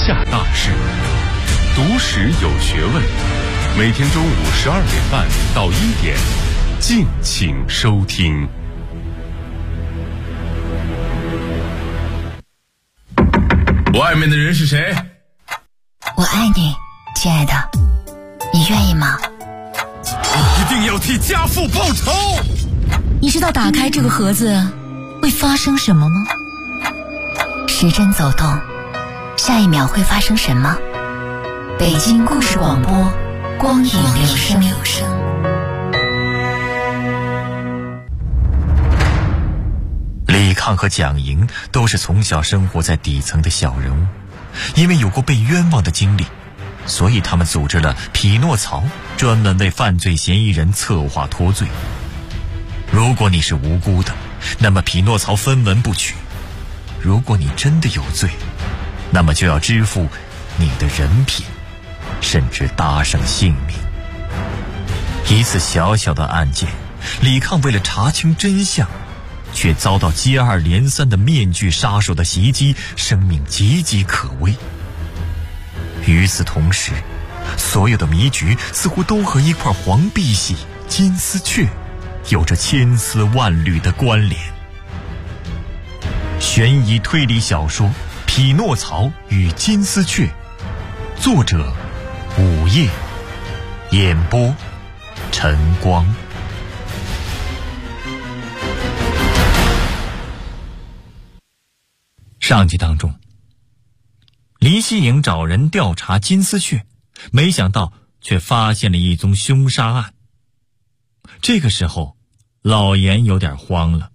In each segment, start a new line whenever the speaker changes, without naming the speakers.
下大事，读史有学问。每天中午12点半到1点，敬请收听。外面的人是谁？
我爱你，亲爱的，你愿意吗？
我一定要替家父报仇。
你知道打开这个盒子会发生什么吗？时针走动，下一秒会发生什么？北京故事广播，光影留声。
李抗和蒋莹都是从小生活在底层的小人物，因为有过被冤枉的经历，所以他们组织了匹诺曹，专门为犯罪嫌疑人策划脱罪。如果你是无辜的，那么匹诺曹分文不取；如果你真的有罪，那么就要支付你的人品，甚至搭上性命。一次小小的案件，李抗为了查清真相，却遭到接二连三的面具杀手的袭击，生命岌岌可危。与此同时，所有的迷局似乎都和一块黄碧玺、金丝雀有着千丝万缕的关联。悬疑推理小说《匹诺曹与金丝雀》，作者午夜，演播晨光。上集当中，黎希颖找人调查金丝雀，没想到却发现了一宗凶杀案。这个时候，老严有点慌了。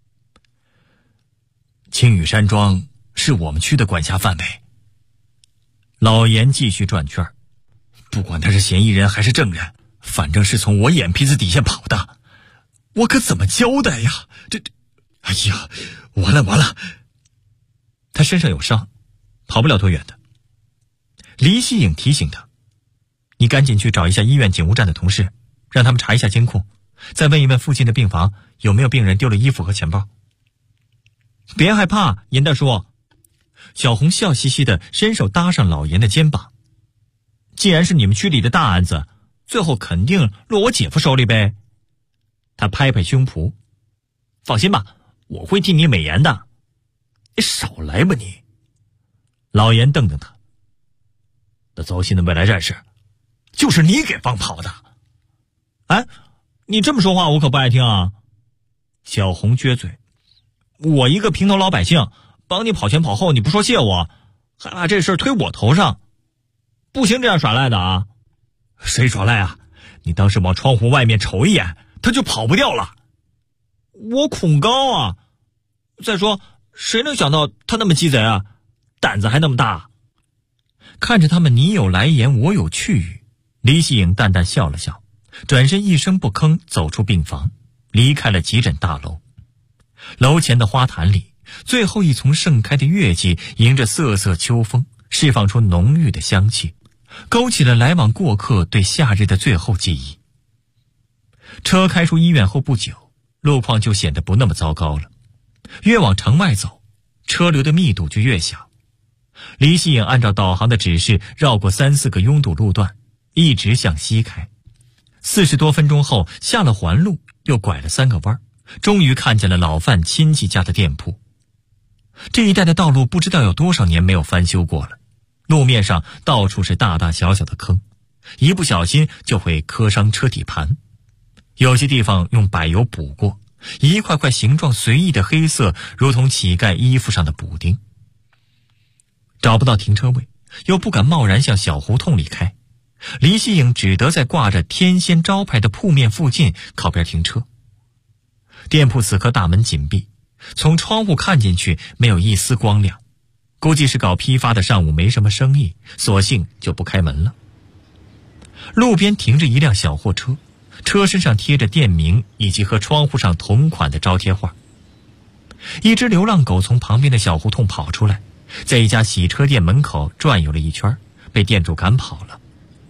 青羽山庄是我们区的管辖范围。老严继续转圈，不管他是嫌疑人还是证人，反正是从我眼皮子底下跑的，我可怎么交代呀？哎呀，完了！他身上有伤，跑不了多远的。黎希颖提醒他，你赶紧去找一下医院警务站的同事，让他们查一下监控，再问一问附近的病房有没有病人丢了衣服和钱包。别害怕，严大叔。小红笑嘻嘻地伸手搭上老严的肩膀。既然是你们区里的大案子，最后肯定落我姐夫手里呗。他拍拍胸脯，放心吧，我会替你美颜的。少来吧你。老严瞪瞪他，那糟心的未来战士就是你给放跑的。哎，你这么说话我可不爱听啊。小红撅嘴，我一个平头老百姓，帮你跑前跑后，你不说谢我，还把这事推我头上，不行这样耍赖的啊。谁耍赖啊？你当时往窗户外面瞅一眼，他就跑不掉了。我恐高啊，再说谁能想到他那么鸡贼啊，胆子还那么大。看着他们你有来言我有去语，黎希颖淡淡笑了笑，转身一声不吭走出病房，离开了急诊大楼。楼前的花坛里，最后一丛盛开的月季迎着瑟瑟秋风，释放出浓郁的香气，勾起了来往过客对夏日的最后记忆。车开出医院后不久，路况就显得不那么糟糕了。越往城外走，车流的密度就越小。黎希颖按照导航的指示绕过3、4个拥堵路段，一直向西开。40多分钟后，下了环路，又拐了3个弯，终于看见了老范亲戚家的店铺。这一带的道路不知道有多少年没有翻修过了，路面上到处是大大小小的坑，一不小心就会磕伤车底盘。有些地方用柏油补过，一块块形状随意的黑色，如同乞丐衣服上的补丁。找不到停车位，又不敢贸然向小胡同里开，黎希颖只得在挂着天仙招牌的铺面附近靠边停车。店铺此刻大门紧闭，从窗户看进去没有一丝光亮，估计是搞批发的上午没什么生意，索性就不开门了。路边停着一辆小货车，车身上贴着店名以及和窗户上同款的招贴画。一只流浪狗从旁边的小胡同跑出来，在一家洗车店门口转悠了一圈，被店主赶跑了。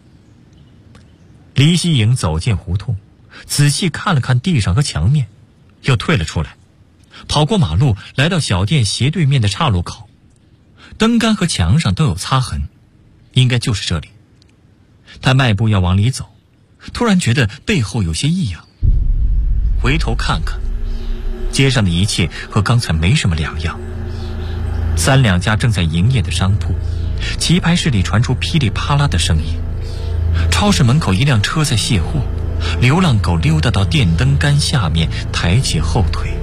黎希颖走进胡同，仔细看了看地上和墙面，又退了出来，跑过马路，来到小店斜对面的岔路口。 灯杆和墙上都有擦痕，应该就是这里。他迈步要往里走，突然觉得背后有些异样，回头看看，街上的一切和刚才没什么两样。3两家正在营业的商铺，棋牌室里传出噼里啪啦的声音，超市门口一辆车在卸货，流浪狗溜达到电灯杆下面，抬起后腿。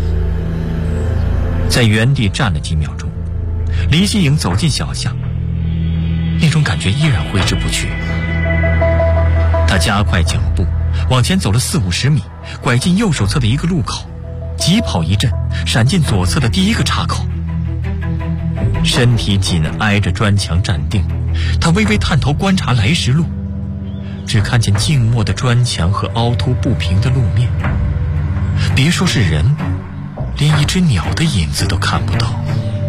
在原地站了几秒钟，黎希颖走进小巷，那种感觉依然挥之不去。他加快脚步往前走了40-50米，拐进右手侧的一个路口，急跑一阵，闪进左侧的第一个岔口。身体紧挨着砖墙站定，他微微探头观察来时路，只看见静默的砖墙和凹凸不平的路面，别说是人，连一只鸟的影子都看不到。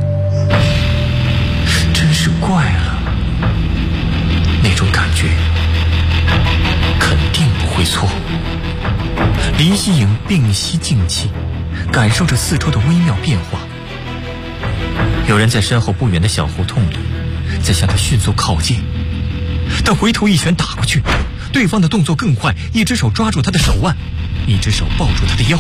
真是怪了，那种感觉肯定不会错。黎希颖屏息静气，感受着四周的微妙变化。有人在身后不远的小胡同里在向他迅速靠近，但回头一拳打过去，对方的动作更快，一只手抓住他的手腕，一只手抱住他的腰。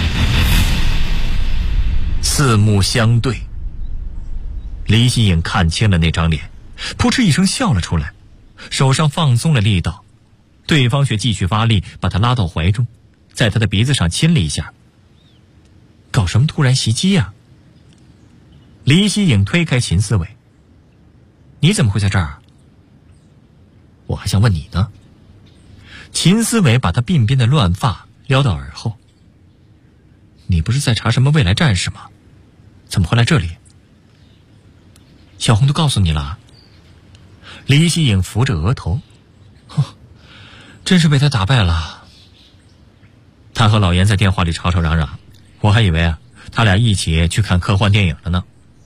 四目相对，黎希颖看清了那张脸，扑哧一声笑了出来，手上放松了力道，对方却继续发力，把他拉到怀中，在他的鼻子上亲了一下。搞什么突然袭击呀？黎希颖推开秦思伟，你怎么会在这儿？我还想问你呢。秦思伟把他鬓边的乱发撩到耳后，你不是在查什么未来战士吗？怎么会来这里？小红都告诉你了。黎希颖扶着额头，真是被他打败了。他和老严在电话里吵吵嚷嚷，我还以为他俩一起去看科幻电影了呢。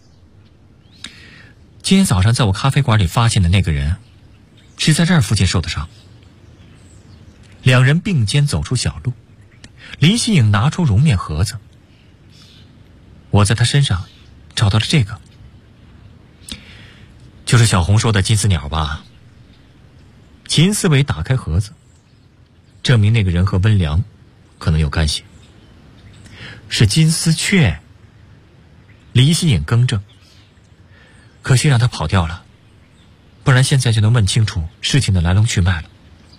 今天早上在我咖啡馆里发现的那个人，是在这儿附近受的伤。两人并肩走出小路，黎希颖拿出绒面盒子，我在他身上找到了这个，就是小红说的金丝鸟吧？秦思伟打开盒子，证明那个人和温良可能有干系。是金丝雀。黎希颖更正，可惜让他跑掉了，不然现在就能问清楚事情的来龙去脉了。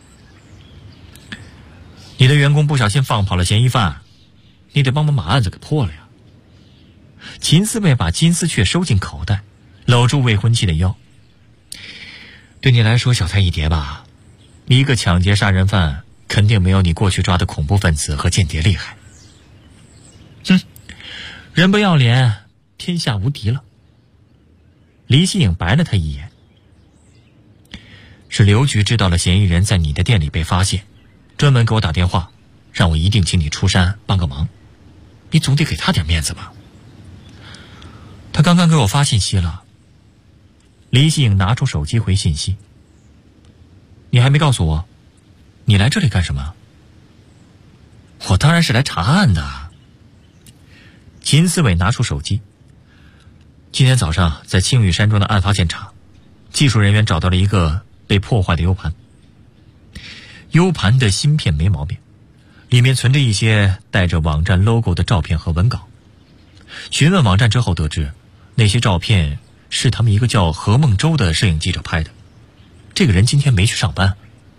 你的员工不小心放跑了嫌疑犯，你得帮忙把案子给破了呀。秦思伟把金丝雀收进口袋，搂住未婚妻的腰。对你来说小菜一碟吧，一个抢劫杀人犯肯定没有你过去抓的恐怖分子和间谍厉害。人不要脸，天下无敌了。黎希颖白了他一眼，是刘局知道了嫌疑人在你的店里被发现，专门给我打电话，让我一定请你出山帮个忙，你总得给他点面子吧。他刚刚给我发信息了。黎希颖拿出手机回信息，你还没告诉我你来这里干什么？我当然是来查案的。秦思伟拿出手机，今天早上在青玉山庄的案发现场，技术人员找到了一个被破坏的 U 盘。U 盘的芯片没毛病，里面存着一些带着网站 logo 的照片和文稿。询问网站之后得知，那些照片是他们一个叫何梦舟的摄影记者拍的，这个人今天没去上班。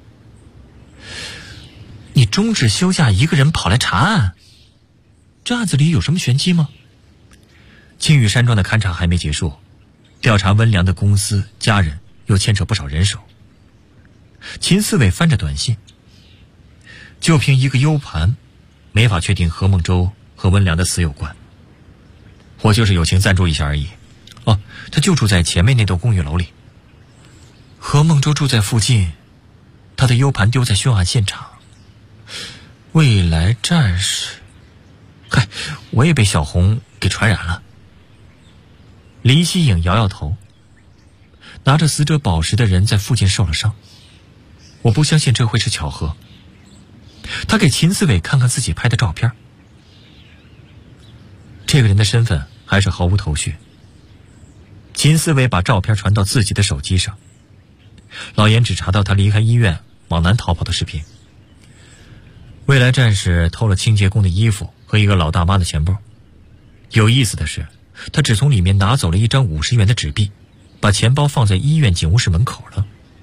你终止休假一个人跑来查案，这案子里有什么玄机吗？青玉山庄的勘查还没结束，调查温良的公司家人又牵扯不少人手。秦思伟翻着短信，就凭一个 U 盘没法确定何梦舟和温良的死有关。我就是友情赞助一下而已。他就住在前面那栋公寓楼里。何梦舟住在附近，他的 U 盘丢在凶案现场。未来战士，嗨，我也被小红给传染了。黎希颖摇摇头，拿着死者宝石的人在附近受了伤，我不相信这会是巧合。他给秦思伟看看自己拍的照片，这个人的身份还是毫无头绪。 秦思维把照片传到自己的手机上，老严只查到他离开医院往南逃跑的视频。未来战士偷了清洁工的衣服和一个老大妈的钱包。有意思的是，他只从里面拿走了一张50元的纸币，把钱包放在医院警务室门口了。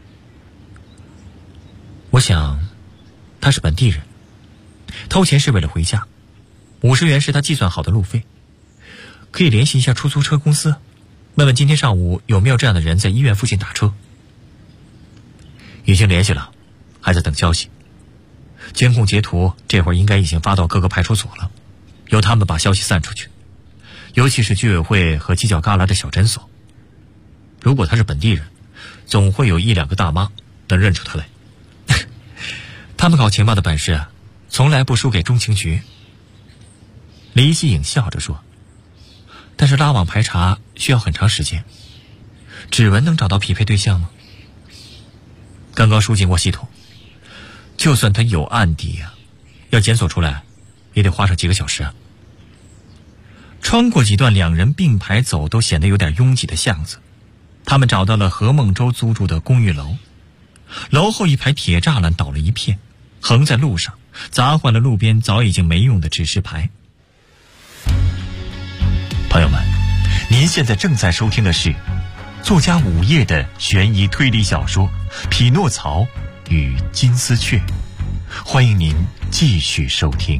我想他是本地人，偷钱是为了回家，50元是他计算好的路费。可以联系一下出租车公司，问问今天上午有没有这样的人在医院附近打车。已经联系了，还在等消息。监控截图这会儿应该已经发到各个派出所了，由他们把消息散出去，尤其是居委会和犄角旮旯的小诊所。如果他是本地人，总会有1-2个大妈能认出他来。他们搞情报的本事从来不输给中情局。李希颖笑着说，但是拉网排查需要很长时间，指纹能找到匹配对象吗？刚刚输进过系统，就算他有案底要检索出来也得花上几个小时。穿过几段两人并排走都显得有点拥挤的巷子，他们找到了何孟洲租住的公寓楼。楼后一排铁栅栏倒了一片，横在路上，砸坏了路边早已经没用的指示牌。朋友们，您现在正在收听的是作家午夜的悬疑推理小说《匹诺曹与金丝雀》，欢迎您继续收听。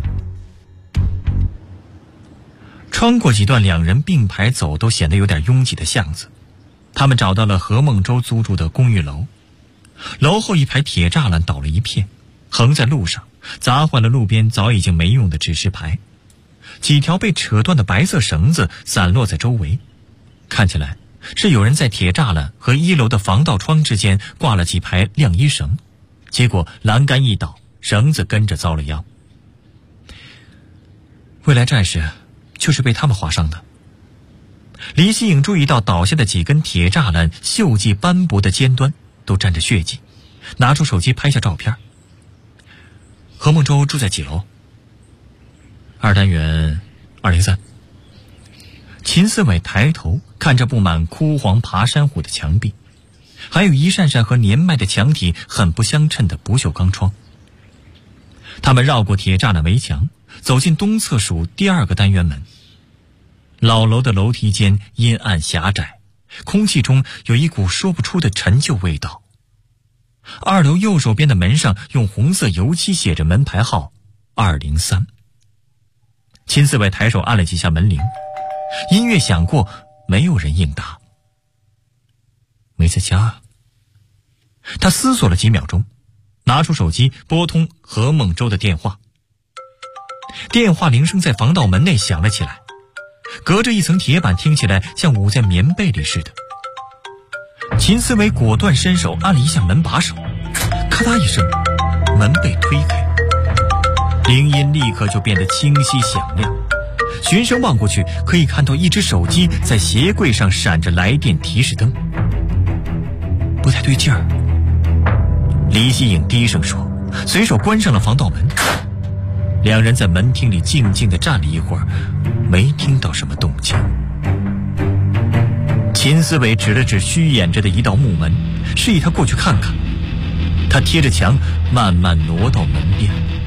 穿过几段两人并排走都显得有点拥挤的巷子，他们找到了何孟洲租住的公寓楼。楼后一排铁栅栏倒了一片，横在路上，砸坏了路边早已经没用的指示牌。几条被扯断的白色绳子散落在周围，看起来是有人在铁栅栏和1楼的防盗窗之间挂了几排晾衣绳，结果栏杆一倒，绳子跟着遭了殃。未来战士就是被他们划伤的。李希颖注意到倒下的几根铁栅栏锈迹斑驳的尖端都沾着血迹，拿出手机拍下照片。何孟洲住在几楼？2单元203。秦思伟抬头看着布满枯黄爬山虎的墙壁，还有一扇扇和年迈的墙体很不相称的不锈钢窗。他们绕过铁栅栏围墙，走进东侧属第2个单元门。老楼的楼梯间阴暗狭窄，空气中有一股说不出的陈旧味道。2楼右手边的门上用红色油漆写着门牌号203。秦思伟抬手按了几下门铃，音乐响过，没有人应答。没在家。他思索了几秒钟，拿出手机拨通何孟洲的电话。电话铃声在防盗门内响了起来，隔着一层铁板，听起来像捂在棉被里似的。秦思维果断伸手按了一下门把手，咔嗒一声，门被推开，铃音立刻就变得清晰响亮。循声望过去，可以看到一只手机在鞋柜上闪着来电提示灯。不太对劲儿，李希颖低声说，随手关上了防盗门。两人在门厅里静静地站了一会儿，没听到什么动静。秦思伟指了指虚掩着的一道木门，示意他过去看看。他贴着墙慢慢挪到门边。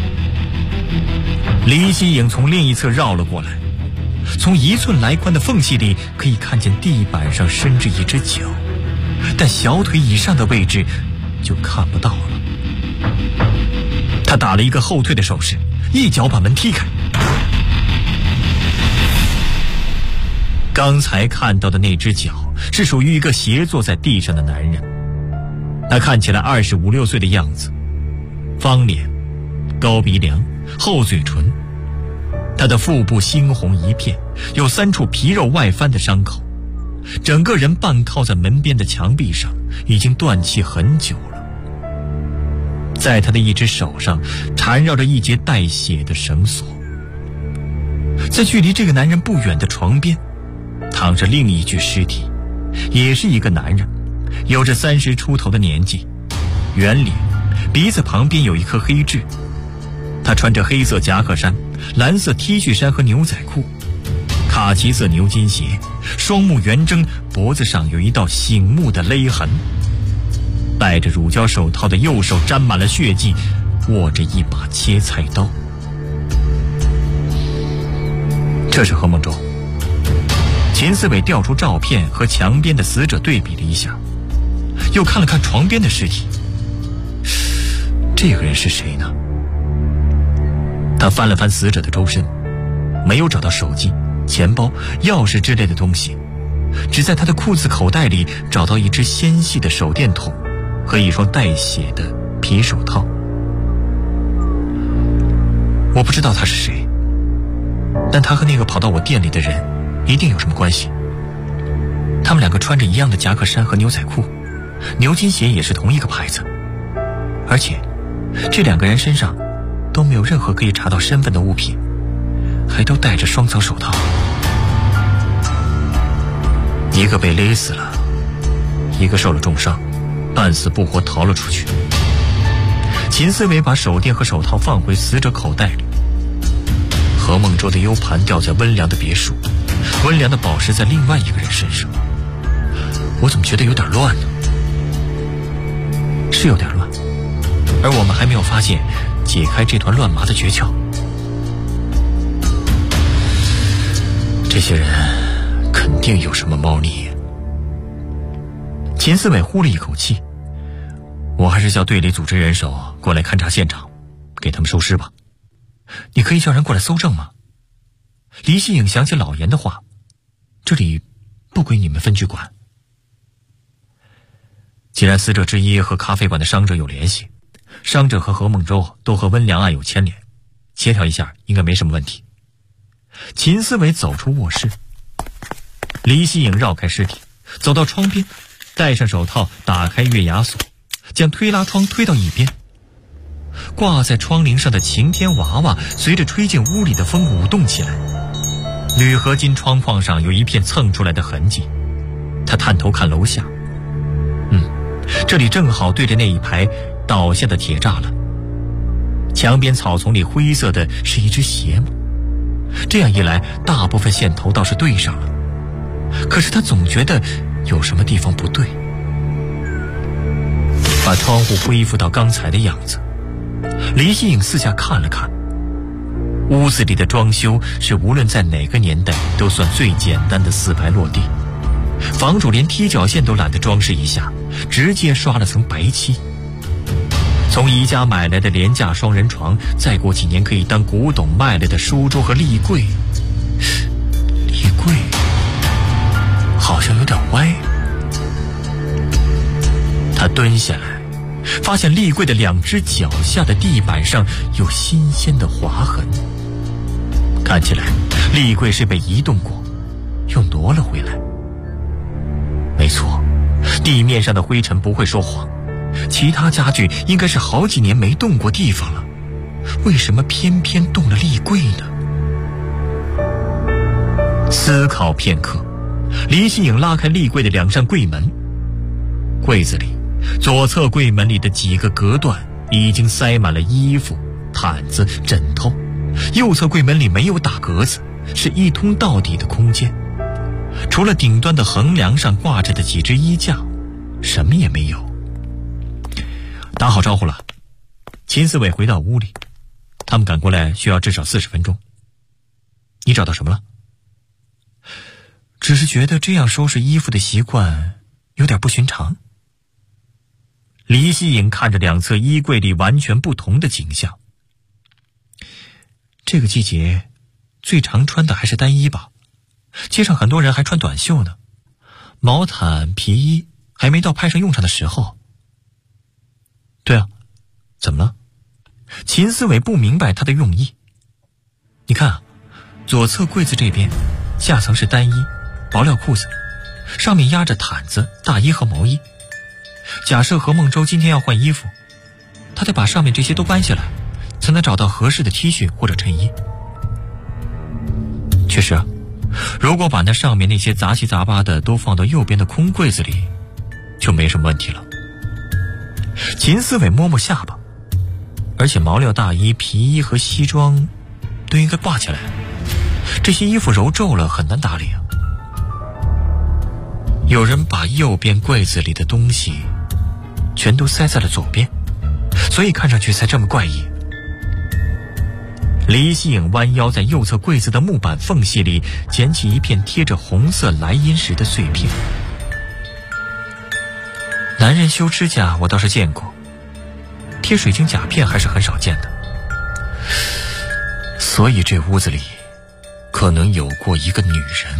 李希颖从另一侧绕了过来，从1寸来宽的缝隙里可以看见地板上伸着一只脚，但小腿以上的位置就看不到了。他打了一个后退的手势，一脚把门踢开。刚才看到的那只脚是属于一个斜坐在地上的男人，他看起来25、26岁的样子，方脸，高鼻梁，厚嘴唇。他的腹部猩红一片，有3处皮肉外翻的伤口，整个人半靠在门边的墙壁上，已经断气很久了。在他的一只手上缠绕着一节带血的绳索。在距离这个男人不远的床边躺着另一具尸体，也是一个男人，有着30出头的年纪，圆脸，鼻子旁边有一颗黑痣。他穿着黑色夹克衫、蓝色 T 恤衫和牛仔裤，卡其色牛津鞋， 双目圆睁，脖子上有一道醒目的勒痕。戴着乳胶手套的右手沾满了血迹，握着一把切菜刀。这是何梦舟。秦思伟调出照片和墙边的死者对比了一下，又看了看床边的尸体。这个人是谁呢？他翻了翻死者的周身，没有找到手机、钱包、钥匙之类的东西，只在他的裤子口袋里找到一只纤细的手电筒和一双带血的皮手套。我不知道他是谁，但他和那个跑到我店里的人一定有什么关系。他们两个穿着一样的夹克衫和牛仔裤，牛津鞋也是同一个牌子，而且这两个人身上都没有任何可以查到身份的物品，还都戴着双层手套。一个被勒死了，一个受了重伤，半死不活逃了出去。秦思维把手电和手套放回死者口袋里。何梦舟的 U 盘掉在温良的别墅，温良的宝石在另外一个人身上。我怎么觉得有点乱呢？是有点乱，而我们还没有发现解开这团乱麻的诀窍。这些人肯定有什么猫腻。秦思伟呼了一口气，我还是叫队里组织人手过来勘察现场，给他们收尸吧。你可以叫人过来搜证吗？黎希颖想起老严的话，这里不归你们分局管。既然死者之一和咖啡馆的伤者有联系，伤者和何梦舟都和温良案有牵连，协调一下应该没什么问题。秦思伟走出卧室，黎希颖绕开尸体，走到窗边，戴上手套，打开月牙锁，将推拉窗推到一边。挂在窗棂上的晴天娃娃随着吹进屋里的风舞动起来，铝合金窗框上有一片蹭出来的痕迹。他探头看楼下，这里正好对着那一排倒下的铁栅栏。墙边草丛里灰色的是一只鞋吗？这样一来，大部分线头倒是对上了，可是他总觉得有什么地方不对。把窗户恢复到刚才的样子，黎希颖四下看了看，屋子里的装修是无论在哪个年代都算最简单的四排落地，房主连踢脚线都懒得装饰一下，直接刷了层白漆。从宜家买来的廉价双人床，再过几年可以当古董卖来的书桌和立柜，立柜好像有点歪。他蹲下来，发现立柜的两只脚下的地板上有新鲜的划痕，看起来立柜是被移动过，又挪了回来。没错，地面上的灰尘不会说谎，其他家具应该是好几年没动过地方了，为什么偏偏动了立柜呢？思考片刻，黎希颖拉开立柜的两扇柜门，柜子里，左侧柜门里的几个隔断已经塞满了衣服、毯子、枕头，右侧柜门里没有打格子，是一通到底的空间。除了顶端的横梁上挂着的几只衣架，什么也没有。打好招呼了，秦思伟回到屋里，他们赶过来需要至少40分钟。你找到什么了？只是觉得这样收拾衣服的习惯有点不寻常。黎希颖看着两侧衣柜里完全不同的景象。这个季节最常穿的还是单衣吧，街上很多人还穿短袖呢，毛毯、皮衣还没到派上用场的时候。对啊，怎么了？秦思伟不明白他的用意。你看啊，左侧柜子这边下层是单衣、薄料裤子，上面压着毯子、大衣和毛衣。假设何梦舟今天要换衣服，他得把上面这些都搬下来，才能找到合适的 T 恤或者衬衣。确实啊，如果把那上面那些杂七杂八的都放到右边的空柜子里，就没什么问题了。秦思伟摸摸下巴，而且毛料大衣、皮衣和西装都应该挂起来，这些衣服揉皱了很难打理啊。 有人把右边柜子里的东西全都塞在了左边，所以看上去才这么怪异。李希颖弯腰在右侧柜子的木板缝隙里捡起一片贴着红色来阴石的碎片。男人修指甲我倒是见过，贴水晶甲片还是很少见的，所以这屋子里可能有过一个女人。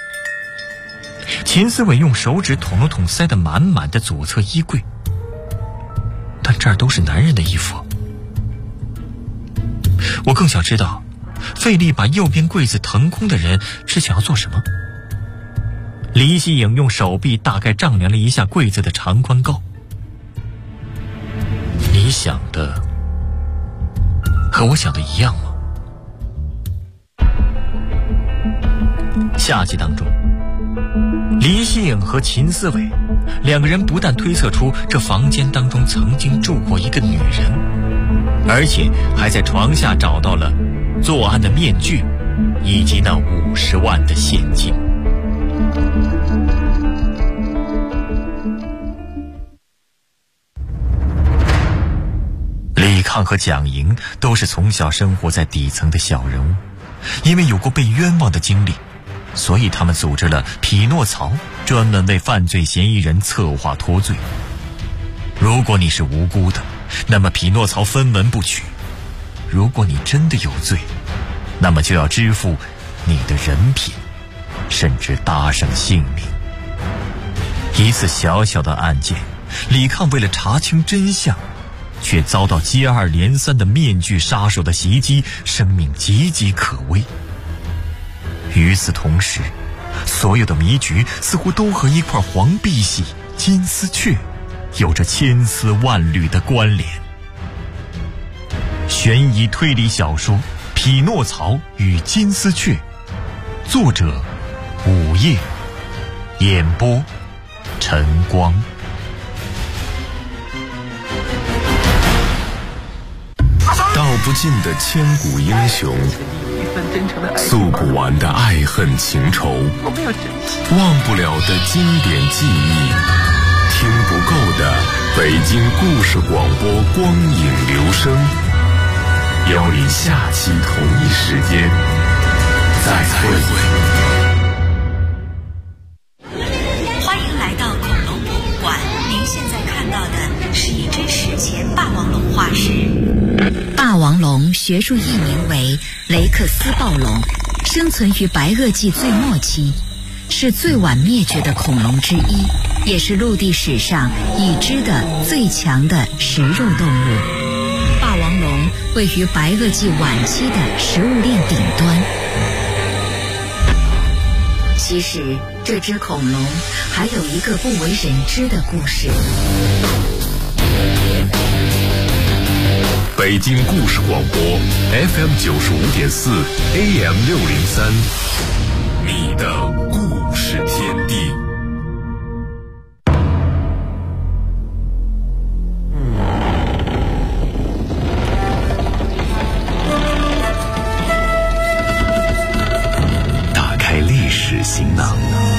秦思伟用手指捅了捅塞得满满的左侧衣柜，但这儿都是男人的衣服。我更想知道，费力把右边柜子腾空的人是想要做什么。李希颖用手臂大概丈量了一下柜子的长宽高。你想的和我想的一样吗？下集当中，李希颖和秦思伟两个人不但推测出这房间当中曾经住过一个女人，而且还在床下找到了作案的面具以及那50万的现金。李抗和蒋莹都是从小生活在底层的小人物，因为有过被冤枉的经历，所以他们组织了匹诺曹，专门为犯罪嫌疑人策划脱罪。如果你是无辜的，那么匹诺曹分文不取；如果你真的有罪，那么就要支付你的人品，甚至搭上性命。一次小小的案件，李抗为了查清真相，却遭到接二连三的面具杀手的袭击，生命岌岌可危。与此同时，所有的迷局似乎都和一块黄碧玺、金丝雀有着千丝万缕的关联。悬疑推理小说《匹诺曹与金丝雀》，作者午夜，演播晨光。
道不尽的千古英雄，诉不完的爱恨情仇，忘不了的经典记忆，听不够的北京故事广播光影留声。邀你下期同一时间再会。
欢迎来到恐龙博物馆，您现在看到的是一只史前霸王龙化石。霸王龙学术译名为雷克斯暴龙，生存于白垩纪最末期，是最晚灭绝的恐龙之一，也是陆地史上已知的最强的食肉动物。霸王龙位于白垩纪晚期的食物链顶端。其实这只恐龙还有一个不为人知的故事。
北京故事广播 FM 95.4 AM 603，你的故事天地。打开历史行囊，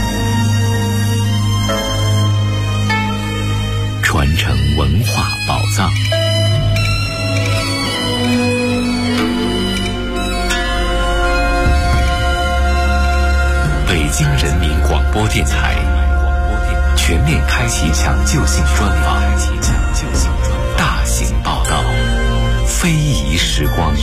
传承文化宝藏。北京人民广播电台全面开启抢救性专访，大型报道，非遗时光。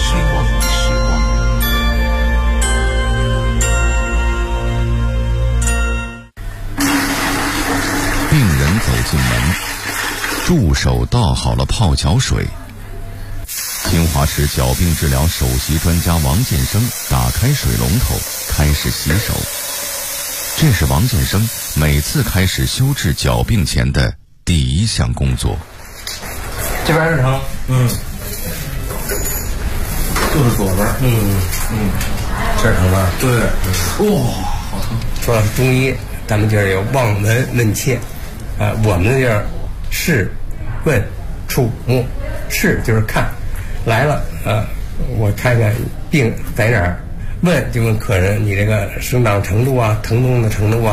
病人走进门，助手倒好了泡脚水。清华市脚病治疗首席专家王建生打开水龙头，开始洗手。这是王建生每次开始修治脚病前的第一项工作。
这边是疼，就是左边，这儿疼吧？对，哇，好疼。说到中医，咱们这儿有望闻问切，我们这儿视、问、触、摸。视就是看，来了我看看病在哪儿。问就问客人你这个生长程度啊，疼痛的程度啊，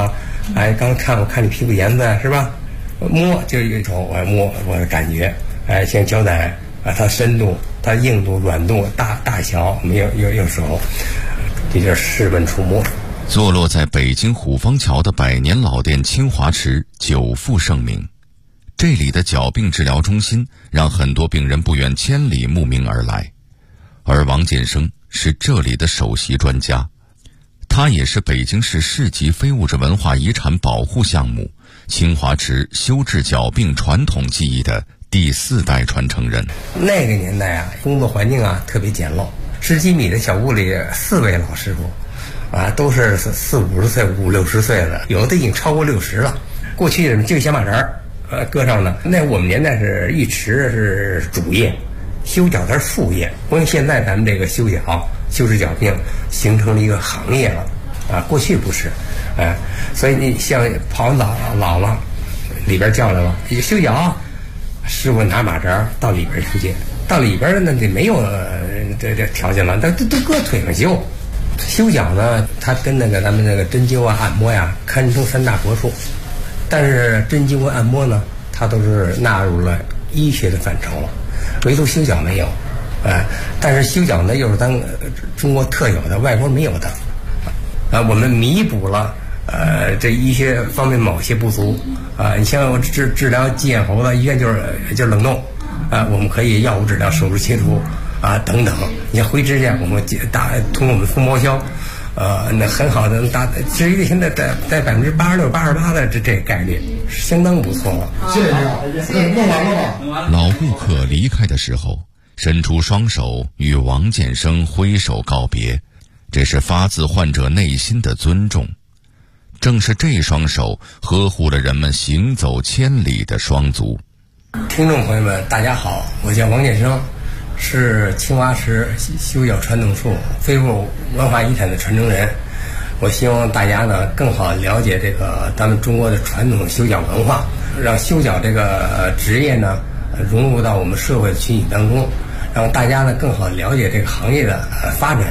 哎，刚看你皮肤颜色是吧？摸就一瞅，我摸我的感觉，哎，像胶带啊，它深度、它硬度、软度、大小，没有手，这就是事半触摸。
坐落在北京虎坊桥的百年老店清华池久负盛名，这里的脚病治疗中心让很多病人不远千里慕名而来，而王建生是这里的首席专家，他也是北京市市级非物质文化遗产保护项目清华池修治脚病传统技艺的第4代传承人。
那个年代啊，工作环境啊特别简陋，10几米的小屋里4位老师傅啊，都是40、50岁、50、60岁的，有的已经超过60了。过去就小马扎搁上呢。那我们年代是浴池是主业，修脚它是副业。不像现在咱们这个修脚、修治脚病形成了一个行业了啊，过去不是，所以你像跑老了，里边叫来了修脚，师傅拿马扎到里边去，到里边呢就没有这条件了，都搁腿上修。修脚呢，它跟咱们那个针灸啊、按摩呀，堪称3大国术。但是针灸和按摩呢，它都是纳入了医学的范畴了，唯独修脚没有。但是修脚呢，又是咱中国特有的，外国没有的。我们弥补了这医学方面某些不足。你像我治疗鸡眼喉的医院就是冷冻，我们可以药物治疗、手术切除。等等，你像灰指甲，我们通过我们蜂包销，那很好的治愈率现在在86%、88%的这概率，相当不错了。
谢谢。弄完了吗？老顾客离开的时候，伸出双手与王建生挥手告别，这是发自患者内心的尊重。正是这双手呵护了人们行走千里的双足。
听众朋友们，大家好，我叫王建生。是清华池修脚传统术非物文化遗产的传承人。我希望大家呢更好了解这个咱们中国的传统修脚文化，让修脚这个职业呢融入到我们社会的群体当中，让大家呢更好了解这个行业的发展。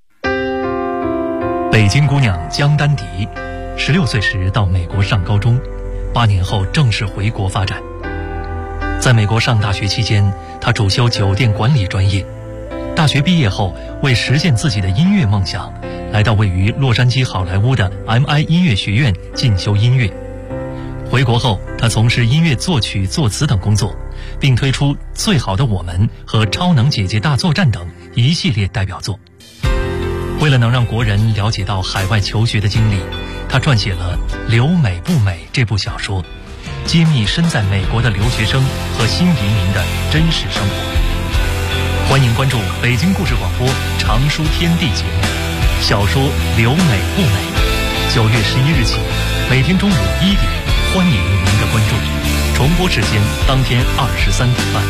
北京姑娘江丹迪，16岁时到美国上高中，8年后正式回国发展。在美国上大学期间，他主修酒店管理专业。大学毕业后，为实现自己的音乐梦想，来到位于洛杉矶好莱坞的 MI 音乐学院进修音乐。回国后，他从事音乐作曲、作词等工作，并推出《最好的我们》和《超能姐姐大作战》等一系列代表作。为了能让国人了解到海外求学的经历，他撰写了《留美不美》这部小说，揭秘身在美国的留学生和新移民的真实生活。欢迎关注北京故事广播常书天地节目小说《留美不美》，9月11日起，每天中午1点，欢迎您的关注。重播时间当天23点半。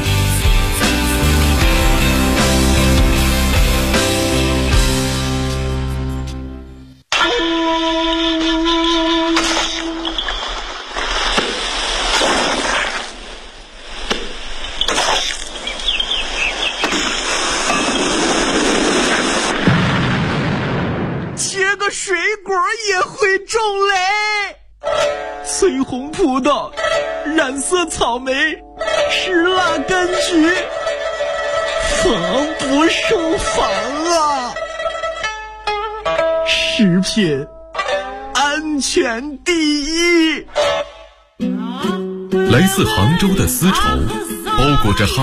水果也会种雷，翠红葡萄，染色草莓，石蜡柑橘，防不胜防啊！食品安全第一。
来自杭州的丝绸包裹着